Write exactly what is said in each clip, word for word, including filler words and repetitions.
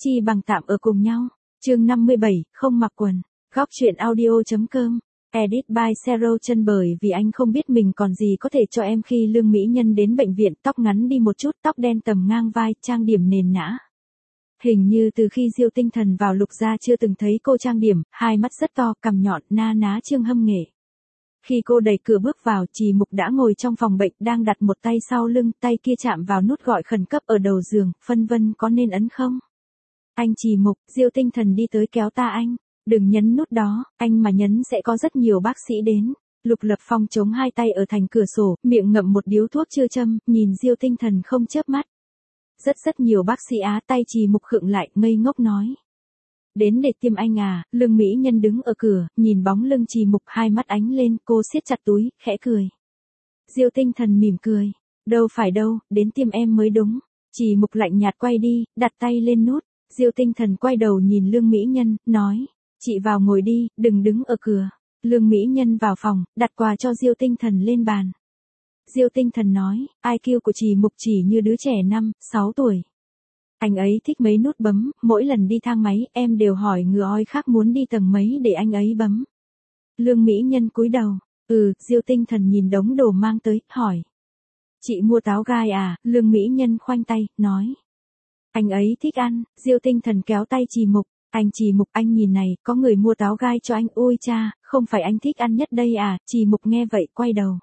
chi bằng tạm ở cùng nhau. Chương năm mươi bảy, không mặc quần. Góc truyện audio.com. Edit by Sero Chân. Bởi vì anh không biết mình còn gì có thể cho em khi Lương Mỹ Nhân đến bệnh viện, tóc ngắn đi một chút, tóc đen tầm ngang vai, trang điểm nền nã. Hình như từ khi Diêu Tinh Thần vào Lục gia chưa từng thấy cô trang điểm, hai mắt rất to, cằm nhọn, na ná Trương Hâm Nghệ. Khi cô đẩy cửa bước vào, Trì Mục đã ngồi trong phòng bệnh, đang đặt một tay sau lưng, tay kia chạm vào nút gọi khẩn cấp ở đầu giường, phân vân có nên ấn không? Anh Trì Mục, Diêu Tinh Thần đi tới kéo ta anh. Đừng nhấn nút đó, anh mà nhấn sẽ có rất nhiều bác sĩ đến. Lục Lập Phong chống hai tay ở thành cửa sổ, miệng ngậm một điếu thuốc chưa châm, nhìn Diêu Tinh Thần không chớp mắt. Rất rất nhiều bác sĩ á, tay Trì Mục khựng lại, ngây ngốc nói. Đến để tiêm anh à? Lương Mỹ Nhân đứng ở cửa, nhìn bóng lưng Trì Mục, hai mắt ánh lên, cô siết chặt túi, khẽ cười. Diêu Tinh Thần mỉm cười. Đâu phải đâu, đến tiêm em mới đúng. Trì Mục lạnh nhạt quay đi, đặt tay lên nút. Diêu Tinh Thần quay đầu nhìn Lương Mỹ Nhân, nói. Chị vào ngồi đi, đừng đứng ở cửa. Lương Mỹ Nhân vào phòng, đặt quà cho Diêu Tinh Thần lên bàn. Diêu Tinh Thần nói, i kiu của Trì Mục chỉ như đứa trẻ năm, sáu tuổi. Anh ấy thích mấy nút bấm, mỗi lần đi thang máy, em đều hỏi người oi khác muốn đi tầng mấy để anh ấy bấm. Lương Mỹ Nhân cúi đầu, ừ, Diêu Tinh Thần nhìn đống đồ mang tới, hỏi. Chị mua táo gai à? Lương Mỹ Nhân khoanh tay, nói. Anh ấy thích ăn. Diêu Tinh Thần kéo tay Trì Mục. Anh Trì Mục, anh nhìn này, có người mua táo gai cho anh, ôi cha, không phải anh thích ăn nhất đây à? Trì Mục nghe vậy, quay đầu.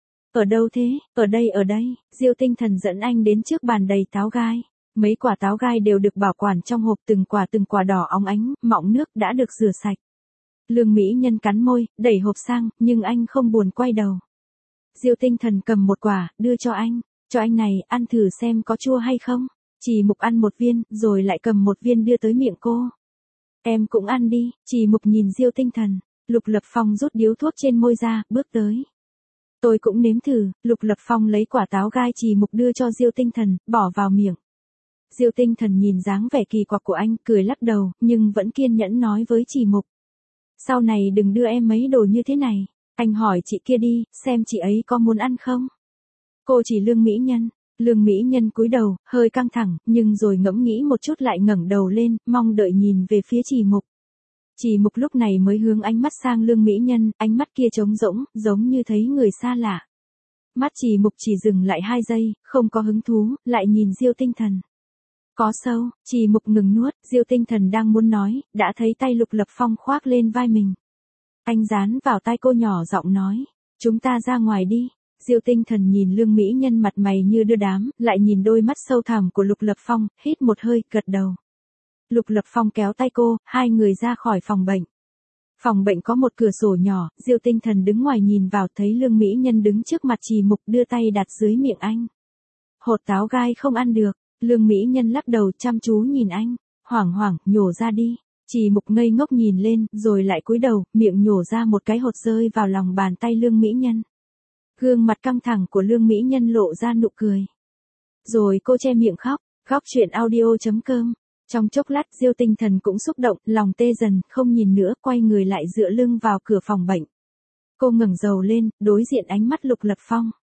Ở đâu thế? Ở đây ở đây. Diêu Tinh Thần dẫn anh đến trước bàn đầy táo gai. Mấy quả táo gai đều được bảo quản trong hộp, từng quả từng quả đỏ óng ánh, mọng nước đã được rửa sạch. Lương Mỹ Nhân cắn môi, đẩy hộp sang, nhưng anh không buồn quay đầu. Diêu Tinh Thần cầm một quả, đưa cho anh. Cho anh này, ăn thử xem có chua hay không. Trì Mục ăn một viên, rồi lại cầm một viên đưa tới miệng cô. Em cũng ăn đi. Trì Mục nhìn Diêu Tinh Thần. Lục Lập Phong rút điếu thuốc trên môi ra, bước tới. Tôi cũng nếm thử. Lục Lập Phong lấy quả táo gai Trì Mục đưa cho Diêu Tinh Thần, bỏ vào miệng. Diêu Tinh Thần nhìn dáng vẻ kỳ quặc của anh, cười lắc đầu, nhưng vẫn kiên nhẫn nói với Trì Mục. Sau này đừng đưa em mấy đồ như thế này. Anh hỏi chị kia đi, xem chị ấy có muốn ăn không. Cô chỉ Lương Mỹ Nhân. Lương Mỹ Nhân cúi đầu, hơi căng thẳng, nhưng rồi ngẫm nghĩ một chút lại ngẩng đầu lên, mong đợi nhìn về phía Trì Mục. Trì Mục lúc này mới hướng ánh mắt sang Lương Mỹ Nhân, ánh mắt kia trống rỗng, giống như thấy người xa lạ. Mắt Trì Mục chỉ dừng lại hai giây, không có hứng thú, lại nhìn Diêu Tinh Thần. Có sâu. Trì Mục ngừng nuốt, Diêu Tinh Thần đang muốn nói, đã thấy tay Lục Lập Phong khoác lên vai mình. Anh dán vào tai cô nhỏ giọng nói, chúng ta ra ngoài đi. Diêu Tinh Thần nhìn Lương Mỹ Nhân mặt mày như đưa đám, lại nhìn đôi mắt sâu thẳm của Lục Lập Phong, hít một hơi, gật đầu. Lục Lập Phong kéo tay cô, hai người ra khỏi phòng bệnh. Phòng bệnh có một cửa sổ nhỏ, Diêu Tinh Thần đứng ngoài nhìn vào, thấy Lương Mỹ Nhân đứng trước mặt Trì Mục, đưa tay đặt dưới miệng anh. Hột táo gai không ăn được. Lương Mỹ Nhân lắc đầu, chăm chú nhìn anh. Hoảng hoảng, nhổ ra đi. Trì Mục ngây ngốc nhìn lên, rồi lại cúi đầu, miệng nhổ ra một cái hột rơi vào lòng bàn tay Lương Mỹ Nhân. Gương mặt căng thẳng của Lương Mỹ Nhân lộ ra nụ cười. Rồi cô che miệng khóc. Góc truyện audio.com. Trong chốc lát Diêu Tinh Thần cũng xúc động, lòng tê dần, không nhìn nữa, quay người lại dựa lưng vào cửa phòng bệnh. Cô ngẩng đầu lên, đối diện ánh mắt Lục Lập Phong.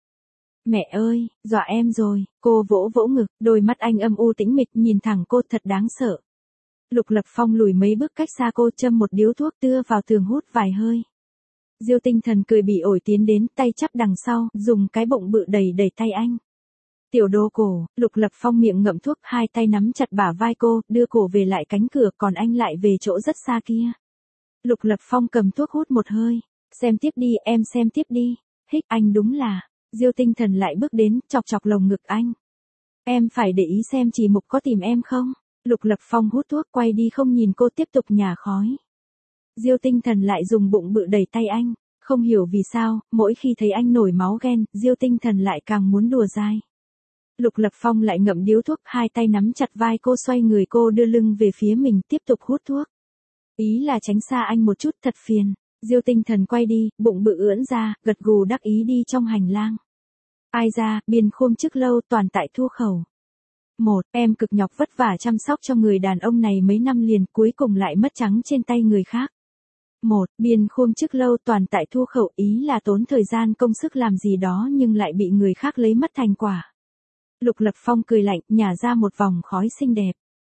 Mẹ ơi, dọa em rồi. Cô vỗ vỗ ngực, đôi mắt anh âm u tĩnh mịch nhìn thẳng cô, thật đáng sợ. Lục Lập Phong lùi mấy bước cách xa cô, châm một điếu thuốc, đưa vào tường hút vài hơi. Diêu Tinh Thần cười bỉ ổi tiến đến, tay chắp đằng sau, dùng cái bụng bự đẩy đẩy tay anh. Tiểu đồ cổ. Lục Lập Phong miệng ngậm thuốc, hai tay nắm chặt bả vai cô, đưa cổ về lại cánh cửa, còn anh lại về chỗ rất xa kia. Lục Lập Phong cầm thuốc hút một hơi. Xem tiếp đi, em xem tiếp đi. Hích, anh đúng là. Diêu Tinh Thần lại bước đến, chọc chọc lồng ngực anh. Em phải để ý xem Trì Mục có tìm em không. Lục Lập Phong hút thuốc, quay đi không nhìn cô, tiếp tục nhả khói. Diêu Tinh Thần lại dùng bụng bự đẩy tay anh. Không hiểu vì sao, mỗi khi thấy anh nổi máu ghen, Diêu Tinh Thần lại càng muốn đùa dai. Lục Lập Phong lại ngậm điếu thuốc, hai tay nắm chặt vai cô, xoay người cô đưa lưng về phía mình, tiếp tục hút thuốc. Ý là tránh xa anh một chút, thật phiền. Diêu Tinh Thần quay đi, bụng bự ưỡn ra, gật gù đắc ý đi trong hành lang. Ai ra, biên khôm chức lâu, toàn tại Thu Khẩu. Một, em cực nhọc vất vả chăm sóc cho người đàn ông này mấy năm liền, cuối cùng lại mất trắng trên tay người khác. Một, biên khôm chức lâu, toàn tại Thu Khẩu, ý là tốn thời gian công sức làm gì đó nhưng lại bị người khác lấy mất thành quả. Lục Lập Phong cười lạnh, nhả ra một vòng khói xinh đẹp.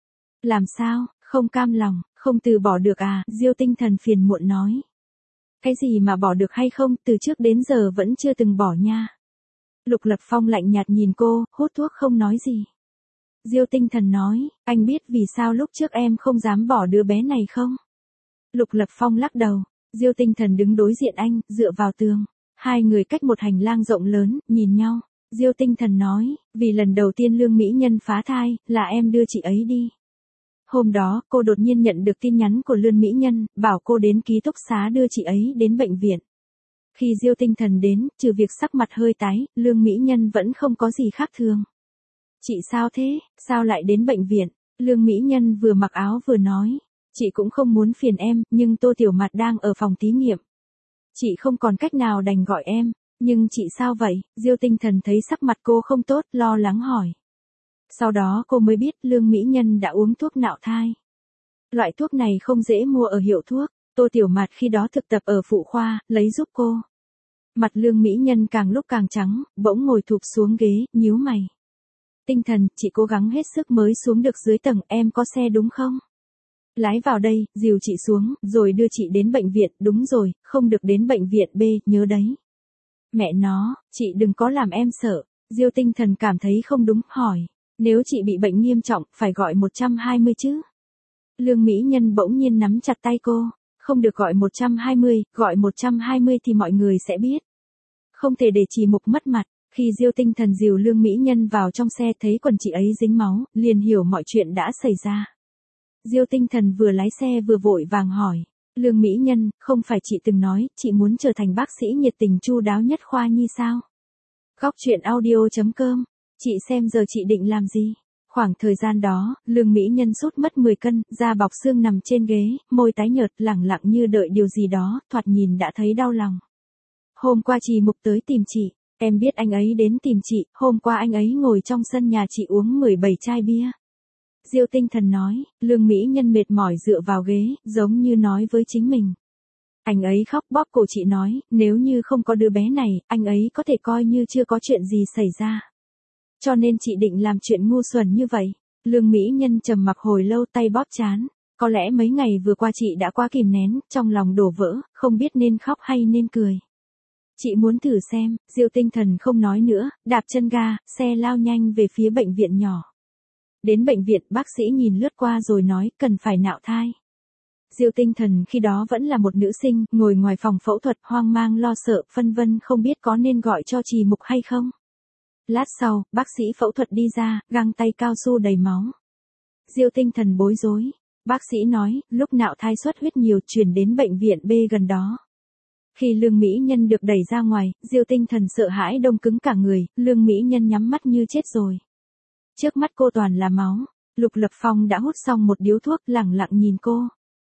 Làm sao, không cam lòng, không từ bỏ được à, Diêu Tinh Thần phiền muộn nói. Cái gì mà bỏ được hay không, từ trước đến giờ vẫn chưa từng bỏ nha. Lục Lập Phong lạnh nhạt nhìn cô, hút thuốc không nói gì. Diêu Tinh Thần nói, anh biết vì sao lúc trước em không dám bỏ đứa bé này không? Lục Lập Phong lắc đầu, Diêu Tinh Thần đứng đối diện anh, dựa vào tường. Hai người cách một hành lang rộng lớn, nhìn nhau. Diêu Tinh Thần nói, vì lần đầu tiên Lương Mỹ Nhân phá thai, là em đưa chị ấy đi. Hôm đó, cô đột nhiên nhận được tin nhắn của Lương Mỹ Nhân, bảo cô đến ký túc xá đưa chị ấy đến bệnh viện. Khi Diêu Tinh Thần đến, trừ việc sắc mặt hơi tái, Lương Mỹ Nhân vẫn không có gì khác thường. Chị sao thế, sao lại đến bệnh viện? Lương Mỹ Nhân vừa mặc áo vừa nói, chị cũng không muốn phiền em, nhưng Tô Tiểu Mạt đang ở phòng thí nghiệm. Chị không còn cách nào đành gọi em, nhưng chị sao vậy? Diêu Tinh Thần thấy sắc mặt cô không tốt, lo lắng hỏi. Sau đó cô mới biết Lương Mỹ Nhân đã uống thuốc nạo thai. Loại thuốc này không dễ mua ở hiệu thuốc, Tô Tiểu Mạt khi đó thực tập ở phụ khoa, lấy giúp cô. Mặt Lương Mỹ Nhân càng lúc càng trắng, bỗng ngồi thụp xuống ghế, nhíu mày. Tinh Thần, chị cố gắng hết sức mới xuống được dưới tầng, em có xe đúng không? Lái vào đây, dìu chị xuống, rồi đưa chị đến bệnh viện, đúng rồi, không được đến bệnh viện B, nhớ đấy. Mẹ nó, chị đừng có làm em sợ. Diêu Tinh Thần cảm thấy không đúng, hỏi. Nếu chị bị bệnh nghiêm trọng, phải gọi một trăm hai mươi chứ? Lương Mỹ Nhân bỗng nhiên nắm chặt tay cô. Không được gọi một trăm hai mươi, gọi một trăm hai mươi thì mọi người sẽ biết. Không thể để chị Mục mất mặt. Khi Diêu Tinh Thần dìu Lương Mỹ Nhân vào trong xe thấy quần chị ấy dính máu, liền hiểu mọi chuyện đã xảy ra. Diêu Tinh Thần vừa lái xe vừa vội vàng hỏi. Lương Mỹ Nhân, không phải chị từng nói, chị muốn trở thành bác sĩ nhiệt tình chu đáo nhất khoa nhi sao? Góc truyện audio chấm com. Chị xem giờ chị định làm gì? Khoảng thời gian đó, Lương Mỹ Nhân sút mất mười cân, da bọc xương nằm trên ghế, môi tái nhợt, lẳng lặng như đợi điều gì đó, thoạt nhìn đã thấy đau lòng. Hôm qua chị Mục tới tìm chị, em biết anh ấy đến tìm chị, hôm qua anh ấy ngồi trong sân nhà chị uống mười bảy chai bia. Diêu Tinh Thần nói, Lương Mỹ Nhân mệt mỏi dựa vào ghế, giống như nói với chính mình. Anh ấy khóc bóp cổ chị nói, nếu như không có đứa bé này, anh ấy có thể coi như chưa có chuyện gì xảy ra. Cho nên chị định làm chuyện ngu xuẩn như vậy. Lương Mỹ Nhân trầm mặc hồi lâu, tay bóp trán. Có lẽ mấy ngày vừa qua chị đã quá kìm nén, trong lòng đổ vỡ, không biết nên khóc hay nên cười. Chị muốn thử xem. Diêu Tinh Thần không nói nữa, đạp chân ga, xe lao nhanh về phía bệnh viện nhỏ. Đến bệnh viện, bác sĩ nhìn lướt qua rồi nói, cần phải nạo thai. Diêu Tinh Thần khi đó vẫn là một nữ sinh, ngồi ngoài phòng phẫu thuật, hoang mang lo sợ, phân vân không biết có nên gọi cho chị Mục hay không. Lát sau, bác sĩ phẫu thuật đi ra, găng tay cao su đầy máu. Diêu Tinh Thần bối rối. Bác sĩ nói, lúc nạo thai xuất huyết nhiều, chuyển đến bệnh viện B gần đó. Khi Lương Mỹ Nhân được đẩy ra ngoài, Diêu Tinh Thần sợ hãi đông cứng cả người, Lương Mỹ Nhân nhắm mắt như chết rồi. Trước mắt cô toàn là máu. Lục Lập Phong đã hút xong một điếu thuốc, lẳng lặng nhìn cô.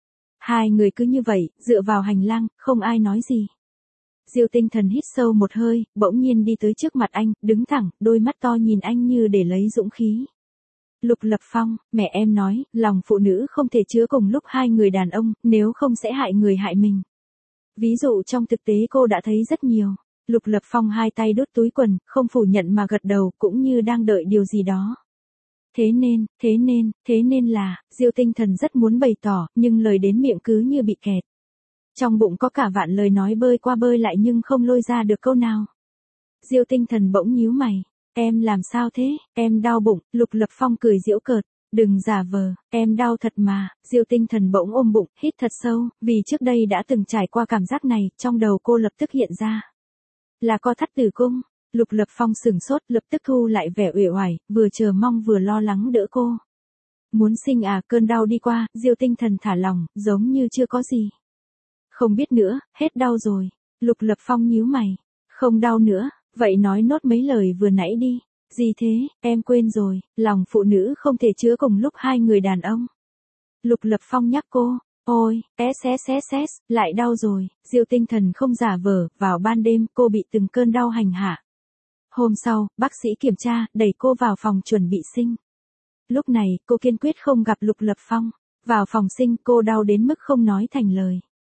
Hai người cứ như vậy, dựa vào hành lang, không ai nói gì. Diêu Tinh Thần hít sâu một hơi, bỗng nhiên đi tới trước mặt anh, đứng thẳng, đôi mắt to nhìn anh như để lấy dũng khí. Lục Lập Phong, mẹ em nói, lòng phụ nữ không thể chứa cùng lúc hai người đàn ông, nếu không sẽ hại người hại mình. Ví dụ trong thực tế cô đã thấy rất nhiều. Lục Lập Phong hai tay đút túi quần, không phủ nhận mà gật đầu, cũng như đang đợi điều gì đó. Thế nên, thế nên, thế nên là, Diêu Tinh Thần rất muốn bày tỏ, nhưng lời đến miệng cứ như bị kẹt. Trong bụng có cả vạn lời nói bơi qua bơi lại nhưng không lôi ra được câu nào. Diêu Tinh Thần bỗng nhíu mày. Em làm sao thế, em đau bụng. Lục Lập Phong cười giễu cợt. Đừng giả vờ, em đau thật mà. Diêu Tinh Thần bỗng ôm bụng, hít thật sâu, vì trước đây đã từng trải qua cảm giác này, trong đầu cô lập tức hiện ra. Là co thắt tử cung. Lục Lập Phong sửng sốt, lập tức thu lại vẻ uể oải, vừa chờ mong vừa lo lắng đỡ cô. Muốn sinh à? Cơn đau đi qua, Diêu Tinh Thần thả lỏng, giống như chưa có gì. Không biết nữa, hết đau rồi. Lục Lập Phong nhíu mày. Không đau nữa, vậy nói nốt mấy lời vừa nãy đi. Gì thế, em quên rồi, lòng phụ nữ không thể chứa cùng lúc hai người đàn ông. Lục Lập Phong nhắc cô. Ôi, sss, lại đau rồi. Diêu Tinh Thần không giả vờ, vào ban đêm cô bị từng cơn đau hành hạ. Hôm sau, bác sĩ kiểm tra, đẩy cô vào phòng chuẩn bị sinh. Lúc này, cô kiên quyết không gặp Lục Lập Phong. Vào phòng sinh, cô đau đến mức không nói thành lời.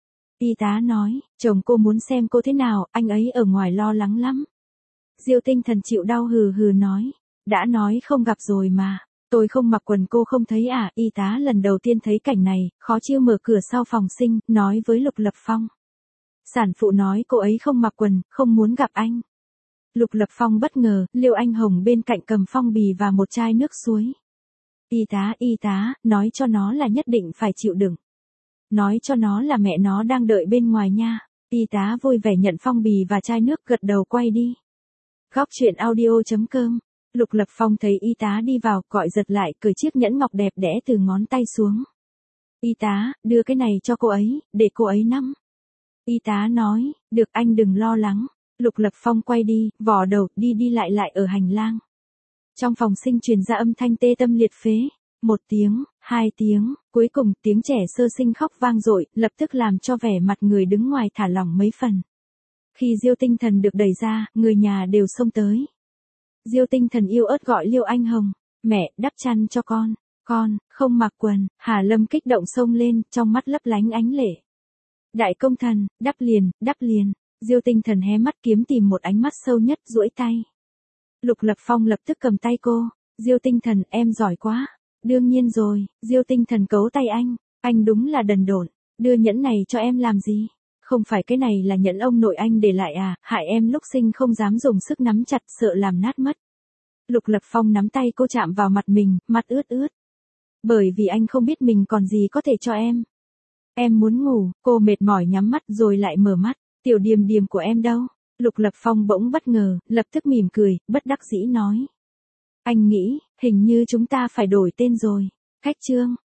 Y tá nói, chồng cô muốn xem cô thế nào, anh ấy ở ngoài lo lắng lắm. Diêu Tinh Thần chịu đau hừ hừ nói, đã nói không gặp rồi mà. Tôi không mặc quần cô không thấy à, y tá lần đầu tiên thấy cảnh này, khó chịu mở cửa sau phòng sinh, nói với Lục Lập Phong. Sản phụ nói cô ấy không mặc quần, không muốn gặp anh. Lục Lập Phong bất ngờ, Liêu Anh Hồng bên cạnh cầm phong bì và một chai nước suối. Y tá, y tá, nói cho nó là nhất định phải chịu đựng. Nói cho nó là mẹ nó đang đợi bên ngoài nha. Y tá vui vẻ nhận phong bì và chai nước gật đầu quay đi. Góc chuyện audio chấm com. Lục Lập Phong thấy y tá đi vào, gọi giật lại, cởi chiếc nhẫn ngọc đẹp đẽ từ ngón tay xuống. Y tá, đưa cái này cho cô ấy, để cô ấy nắm. Y tá nói, được anh đừng lo lắng. Lục Lập Phong quay đi, vò đầu, đi đi lại lại ở hành lang. Trong phòng sinh truyền ra âm thanh tê tâm liệt phế. Một tiếng, hai tiếng, cuối cùng tiếng trẻ sơ sinh khóc vang dội, lập tức làm cho vẻ mặt người đứng ngoài thả lỏng mấy phần. Khi Diêu Tinh Thần được đẩy ra, người nhà đều xông tới. Diêu Tinh Thần yêu ớt gọi Liêu Anh Hồng, mẹ, đắp chăn cho con, con, không mặc quần. Hà Lâm kích động xông lên, trong mắt lấp lánh ánh lệ. Đại công thần, đắp liền, đắp liền. Diêu Tinh Thần hé mắt kiếm tìm một ánh mắt sâu nhất, duỗi tay. Lục Lập Phong lập tức cầm tay cô, Diêu Tinh Thần, em giỏi quá. Đương nhiên rồi, Diêu Tinh Thần cấu tay anh, anh đúng là đần độn, đưa nhẫn này cho em làm gì? Không phải cái này là nhẫn ông nội anh để lại à, hại em lúc sinh không dám dùng sức nắm chặt sợ làm nát mất. Lục Lập Phong nắm tay cô chạm vào mặt mình, mặt ướt ướt. Bởi vì anh không biết mình còn gì có thể cho em. Em muốn ngủ, cô mệt mỏi nhắm mắt rồi lại mở mắt, tiểu Điềm Điềm của em đâu? Lục Lập Phong bỗng bất ngờ, lập tức mỉm cười, bất đắc dĩ nói. Anh nghĩ, hình như chúng ta phải đổi tên rồi. Khách trương.